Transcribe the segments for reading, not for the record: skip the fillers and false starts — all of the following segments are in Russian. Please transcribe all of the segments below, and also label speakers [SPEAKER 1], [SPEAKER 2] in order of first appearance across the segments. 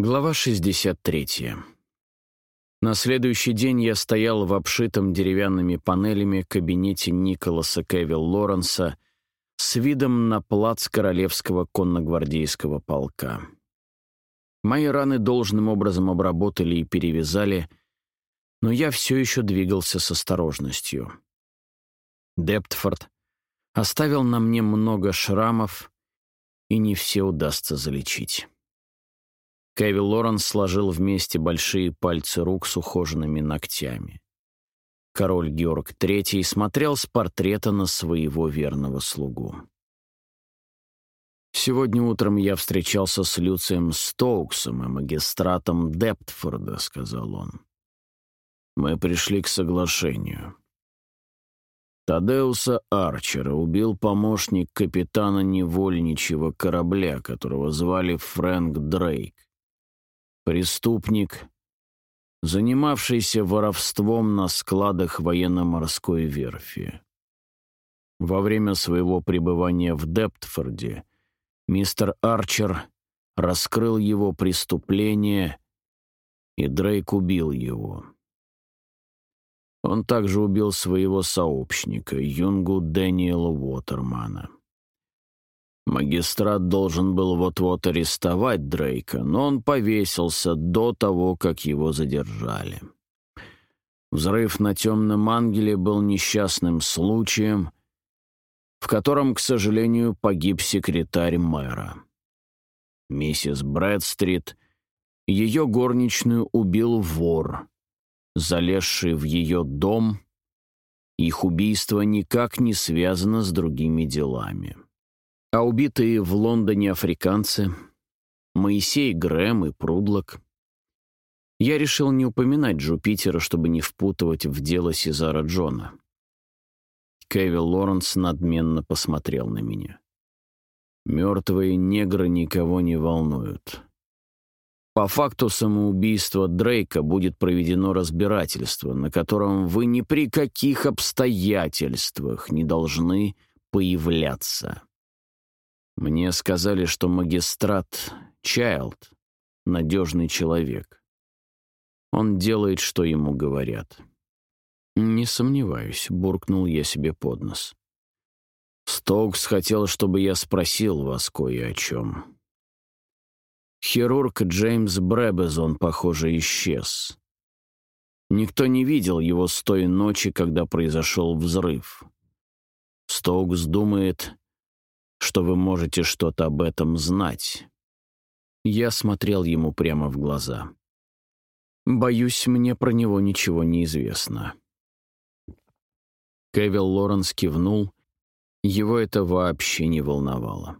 [SPEAKER 1] Глава 63. На следующий день я стоял в обшитом деревянными панелями кабинете Николаса Кевилл-Лоренса с видом на плац Королевского конногвардейского полка. Мои раны должным образом обработали и перевязали, но я все еще двигался с осторожностью. Дептфорд оставил на мне много шрамов, и не все удастся залечить. Кевилл-Лоренс сложил вместе большие пальцы рук с ухоженными ногтями. Король Георг III смотрел с портрета на своего верного слугу. «Сегодня утром я встречался с Люцием Стоуксом и магистратом Дептфорда», — сказал он. «Мы пришли к соглашению. Тадеуса Арчера убил помощник капитана невольничьего корабля, которого звали Фрэнк Дрейк. Преступник, занимавшийся воровством на складах военно-морской верфи. Во время своего пребывания в Дептфорде мистер Арчер раскрыл его преступление, и Дрейк убил его. Он также убил своего сообщника, юнгу Дэниела Уотермана. Магистрат должен был вот-вот арестовать Дрейка, но он повесился до того, как его задержали. Взрыв на Темном Ангеле был несчастным случаем, в котором, к сожалению, погиб секретарь мэра. Миссис Брэдстрит, ее горничную убил вор, залезший в ее дом. Их убийство никак не связано с другими делами. А убитые в Лондоне африканцы — Моисей Грэм и Прудлок. Я решил не упоминать Джупитера, чтобы не впутывать в дело Сезара Джона. Кевилл-Лоренс надменно посмотрел на меня. «Мертвые негры никого не волнуют. По факту самоубийства Дрейка будет проведено разбирательство, на котором вы ни при каких обстоятельствах не должны появляться. Мне сказали, что магистрат Чайлд — надежный человек. Он делает, что ему говорят». «Не сомневаюсь», — буркнул я себе под нос. «Стоукс хотел, чтобы я спросил вас кое о чем. Хирург Джеймс Брэбезон, похоже, исчез. Никто не видел его с той ночи, когда произошел взрыв. Стоукс думает, что вы можете что-то об этом знать». Я смотрел ему прямо в глаза. «Боюсь, мне про него ничего не известно». Кевилл-Лоренс кивнул. Его это вообще не волновало.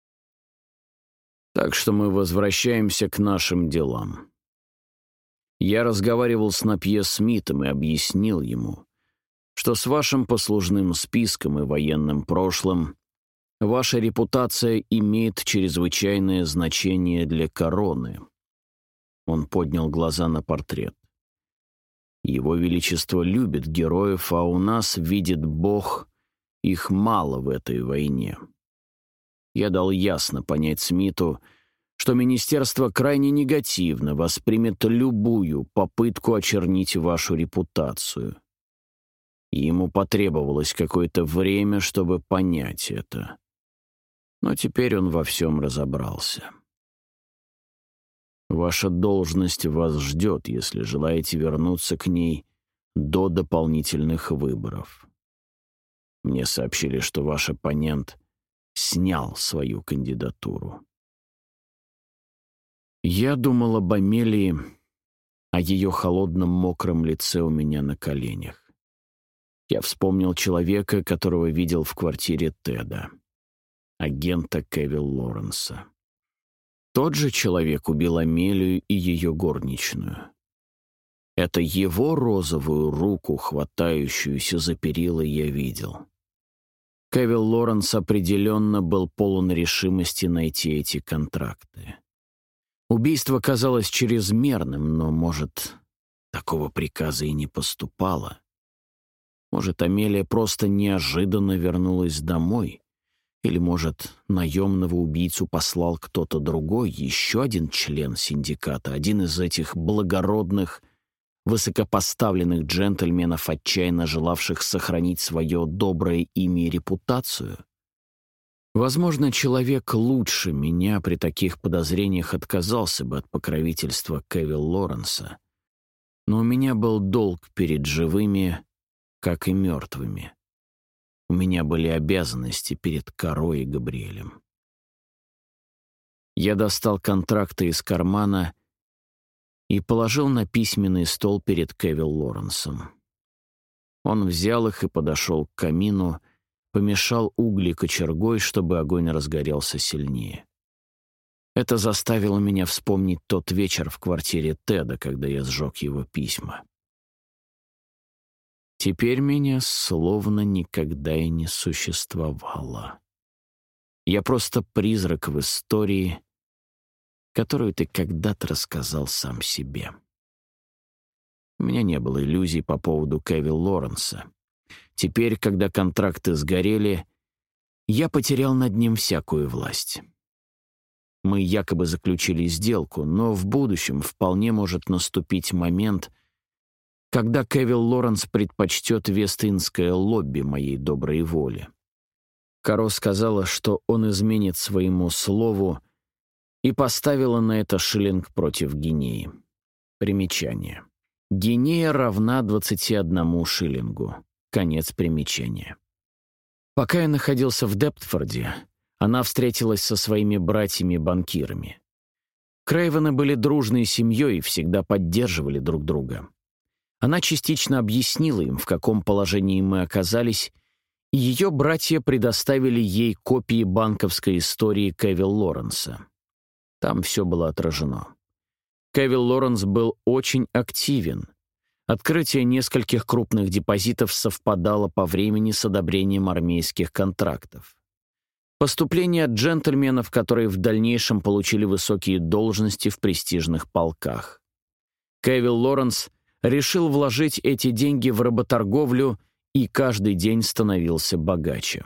[SPEAKER 1] «Так что мы возвращаемся к нашим делам. Я разговаривал с Напье Смитом и объяснил ему, что с вашим послужным списком и военным прошлым ваша репутация имеет чрезвычайное значение для короны». Он поднял глаза на портрет. «Его Величество любит героев, а у нас, видит Бог, их мало в этой войне». Я дал ясно понять Смиту, что министерство крайне негативно воспримет любую попытку очернить вашу репутацию. Ему потребовалось какое-то время, чтобы понять это. Но теперь он во всем разобрался. Ваша должность вас ждет, если желаете вернуться к ней до дополнительных выборов. Мне сообщили, что ваш оппонент снял свою кандидатуру. Я думал об Амелии, о ее холодном мокром лице у меня на коленях. Я вспомнил человека, которого видел в квартире Теда, агента Кевилл-Лоренса. Тот же человек убил Амелию и ее горничную. Это его розовую руку, хватающуюся за перила, я видел. Кевилл-Лоренс определенно был полон решимости найти эти контракты. Убийство казалось чрезмерным, но, может, такого приказа и не поступало. Может, Амелия просто неожиданно вернулась домой, Или, может, наемного убийцу послал кто-то другой, еще один член синдиката, один из этих благородных, высокопоставленных джентльменов, отчаянно желавших сохранить свое доброе имя и репутацию? Возможно, человек лучше меня при таких подозрениях отказался бы от покровительства Кевилл Лоренса, но у меня был долг перед живыми, как и мертвыми. У меня были обязанности перед Карой и Габриэлем. Я достал контракты из кармана и положил на письменный стол перед Кевилл Лоренсом. Он взял их и подошел к камину, помешал угли кочергой, чтобы огонь разгорелся сильнее. Это заставило меня вспомнить тот вечер в квартире Теда, когда я сжег его письма. Теперь меня словно никогда и не существовало. Я просто призрак в истории, которую ты когда-то рассказал сам себе. У меня не было иллюзий по поводу Кевилл Лоренса. Теперь, когда контракты сгорели, я потерял над ним всякую власть. Мы якобы заключили сделку, но в будущем вполне может наступить момент, когда Кевилл Лоренс предпочтет вестинское лобби моей доброй воли. Каро сказала, что он изменит своему слову, и поставила на это шиллинг против гинеи. Примечание. Гинея равна 21 шиллингу. Конец примечания. Пока я находился в Дептфорде, она встретилась со своими братьями-банкирами. Крейвены были дружной семьей и всегда поддерживали друг друга. Она частично объяснила им, в каком положении мы оказались, и ее братья предоставили ей копии банковской истории Кевилл Лоренса. Там все было отражено. Кевилл Лоренс был очень активен. Открытие нескольких крупных депозитов совпадало по времени с одобрением армейских контрактов. Поступления от джентльменов, которые в дальнейшем получили высокие должности в престижных полках. Кевилл Лоренс решил вложить эти деньги в работорговлю и каждый день становился богаче.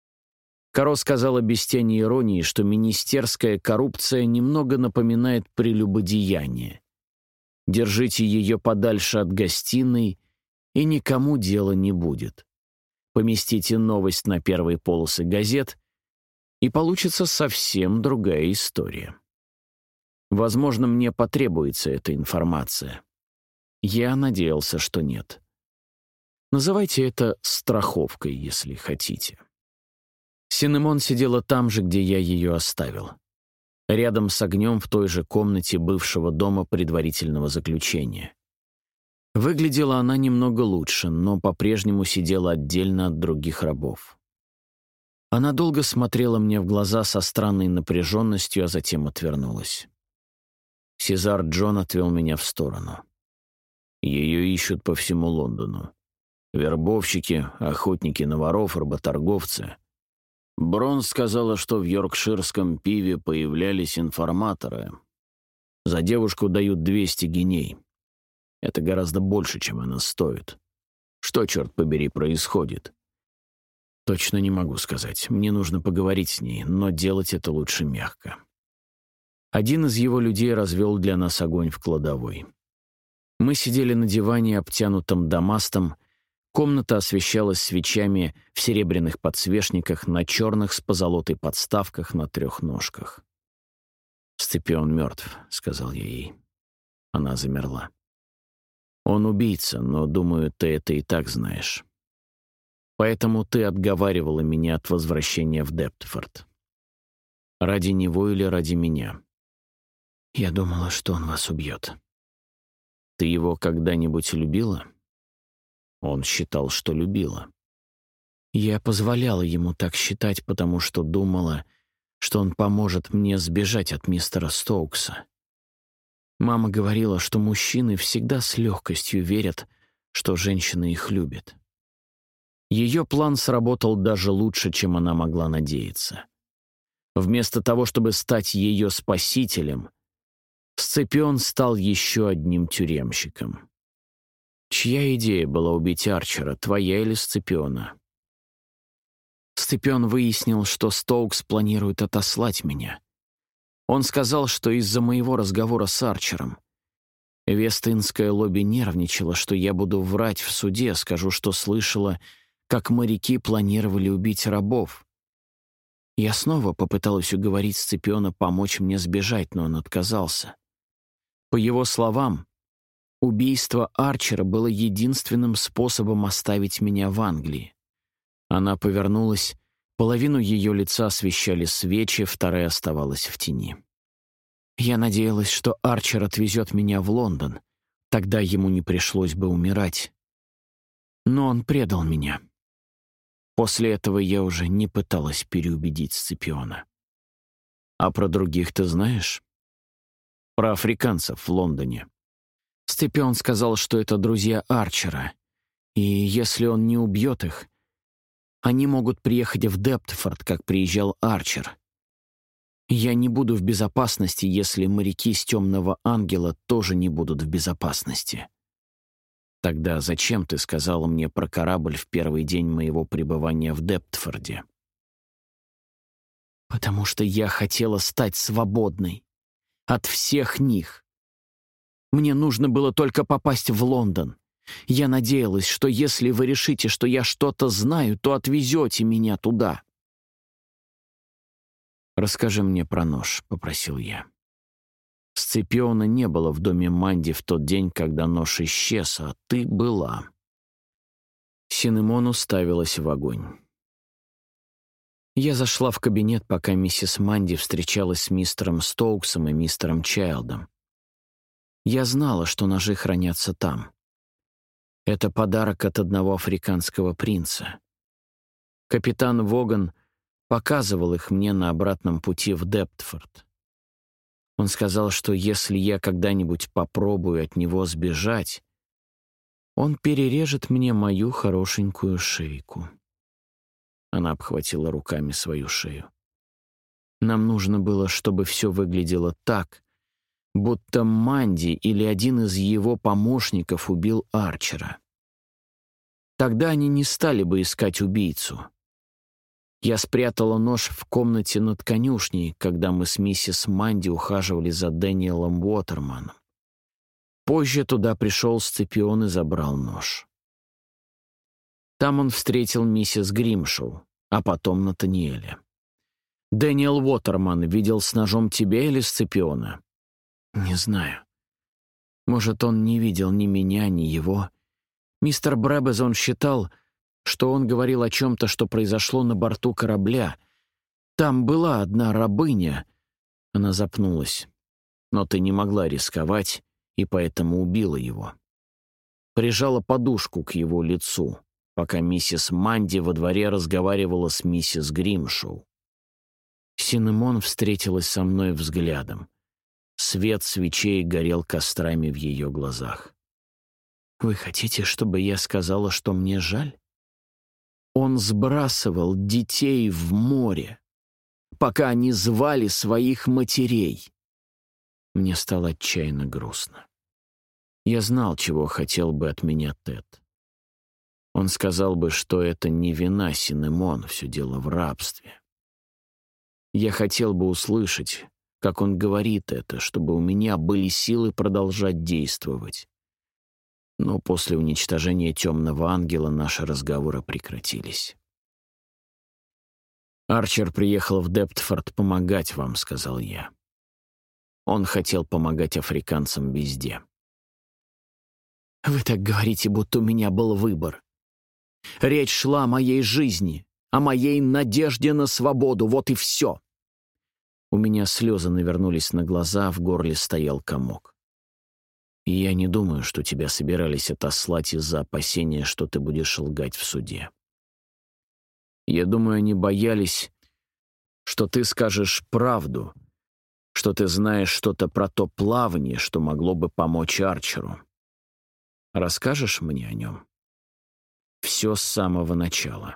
[SPEAKER 1] Каро сказала без тени иронии, что министерская коррупция немного напоминает прелюбодеяние. Держите ее подальше от гостиной, и никому дела не будет. Поместите новость на первые полосы газет, и получится совсем другая история. Возможно, мне потребуется эта информация. Я надеялся, что нет. Называйте это страховкой, если хотите. Синемон сидела там же, где я ее оставил. Рядом с огнем в той же комнате бывшего дома предварительного заключения. Выглядела она немного лучше, но по-прежнему сидела отдельно от других рабов. Она долго смотрела мне в глаза со странной напряженностью, а затем отвернулась. Сезар Джон отвел меня в сторону. Ее ищут по всему Лондону. Вербовщики, охотники на воров, работорговцы. Бронс сказала, что в йоркширском пиве появлялись информаторы. За девушку дают 200 гиней. Это гораздо больше, чем она стоит. Что, черт побери, происходит? Точно не могу сказать. Мне нужно поговорить с ней, но делать это лучше мягко. Один из его людей развел для нас огонь в кладовой. Мы сидели на диване, обтянутом дамастом. Комната освещалась свечами в серебряных подсвечниках на черных с позолотой подставках на 3 ножках. «Сципион мертв», — сказал я ей. Она замерла. «Он убийца, но, думаю, ты это и так знаешь. Поэтому ты отговаривала меня от возвращения в Дептфорд. Ради него или ради меня? Я думала, что он вас убьет. Ты его когда-нибудь любила?» Он считал, что любила. Я позволяла ему так считать, потому что думала, что он поможет мне сбежать от мистера Стоукса. Мама говорила, что мужчины всегда с легкостью верят, что женщина их любит. Ее план сработал даже лучше, чем она могла надеяться. Вместо того, чтобы стать ее спасителем, Сципион стал еще одним тюремщиком. Чья идея была убить Арчера, твоя или Сципиона? Сципион выяснил, что Стоукс планирует отослать меня. Он сказал, что из-за моего разговора с Арчером. Вест-Индское лобби нервничало, что я буду врать в суде, скажу, что слышала, как моряки планировали убить рабов. Я снова попыталась уговорить Сципиона помочь мне сбежать, но он отказался. По его словам, убийство Арчера было единственным способом оставить меня в Англии. Она повернулась, половину ее лица освещали свечи, вторая оставалась в тени. Я надеялась, что Арчер отвезет меня в Лондон, тогда ему не пришлось бы умирать. Но он предал меня. После этого я уже не пыталась переубедить Сципиона. А про других ты знаешь? Про африканцев в Лондоне. Сципион сказал, что это друзья Арчера, и если он не убьет их, они могут приехать в Дептфорд, как приезжал Арчер. Я не буду в безопасности, если моряки с Темного Ангела тоже не будут в безопасности. Тогда зачем ты сказала мне про корабль в первый день моего пребывания в Дептфорде? Потому что я хотела стать свободной. От всех них. Мне нужно было только попасть в Лондон. Я надеялась, что если вы решите, что я что-то знаю, то отвезете меня туда. «Расскажи мне про нож», — попросил я. Сципиона не было в доме Манди в тот день, когда нож исчез, а ты была. Синемон уставилась в огонь. Я зашла в кабинет, пока миссис Манди встречалась с мистером Стоуксом и мистером Чайлдом. Я знала, что ножи хранятся там. Это подарок от одного африканского принца. Капитан Воган показывал их мне на обратном пути в Дептфорд. Он сказал, что если я когда-нибудь попробую от него сбежать, он перережет мне мою хорошенькую шейку. Она обхватила руками свою шею. Нам нужно было, чтобы все выглядело так, будто Манди или один из его помощников убил Арчера. Тогда они не стали бы искать убийцу. Я спрятала нож в комнате над конюшней, когда мы с миссис Манди ухаживали за Дэниелом Уотерманом. Позже туда пришел Сципион и забрал нож. Там он встретил миссис Гримшоу, а потом Натаниэля. «Дэниел Уотерман видел с ножом тебя или Сципиона?» «Не знаю. Может, он не видел ни меня, ни его. Мистер Брэбезон считал, что он говорил о чем-то, что произошло на борту корабля. Там была одна рабыня». Она запнулась. «Но ты не могла рисковать, и поэтому убила его». Прижала подушку к его лицу, пока миссис Манди во дворе разговаривала с миссис Гримшоу. Синемон встретилась со мной взглядом. Свет свечей горел кострами в ее глазах. «Вы хотите, чтобы я сказала, что мне жаль? Он сбрасывал детей в море, пока они звали своих матерей». Мне стало отчаянно грустно. Я знал, чего хотел бы от меня Тед. Он сказал бы, что это не вина Синемон, все дело в рабстве. Я хотел бы услышать, как он говорит это, чтобы у меня были силы продолжать действовать. Но после уничтожения Темного Ангела наши разговоры прекратились. «Арчер приехал в Дептфорд помогать вам», — сказал я. Он хотел помогать африканцам везде. «Вы так говорите, будто у меня был выбор. Речь шла о моей жизни, о моей надежде на свободу, вот и все». У меня слезы навернулись на глаза, в горле стоял комок. «И я не думаю, что тебя собирались отослать из-за опасения, что ты будешь лгать в суде. Я думаю, они боялись, что ты скажешь правду, что ты знаешь что-то про то плавание, что могло бы помочь Арчеру. Расскажешь мне о нем? Все с самого начала».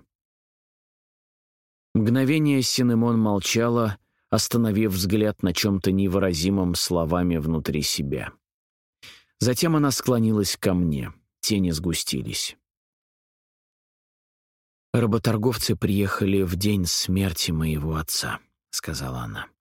[SPEAKER 1] Мгновение Синемон молчала, остановив взгляд на чем-то невыразимом словами внутри себя. Затем она склонилась ко мне, тени сгустились.
[SPEAKER 2] «Работорговцы приехали в день смерти моего отца», — сказала она.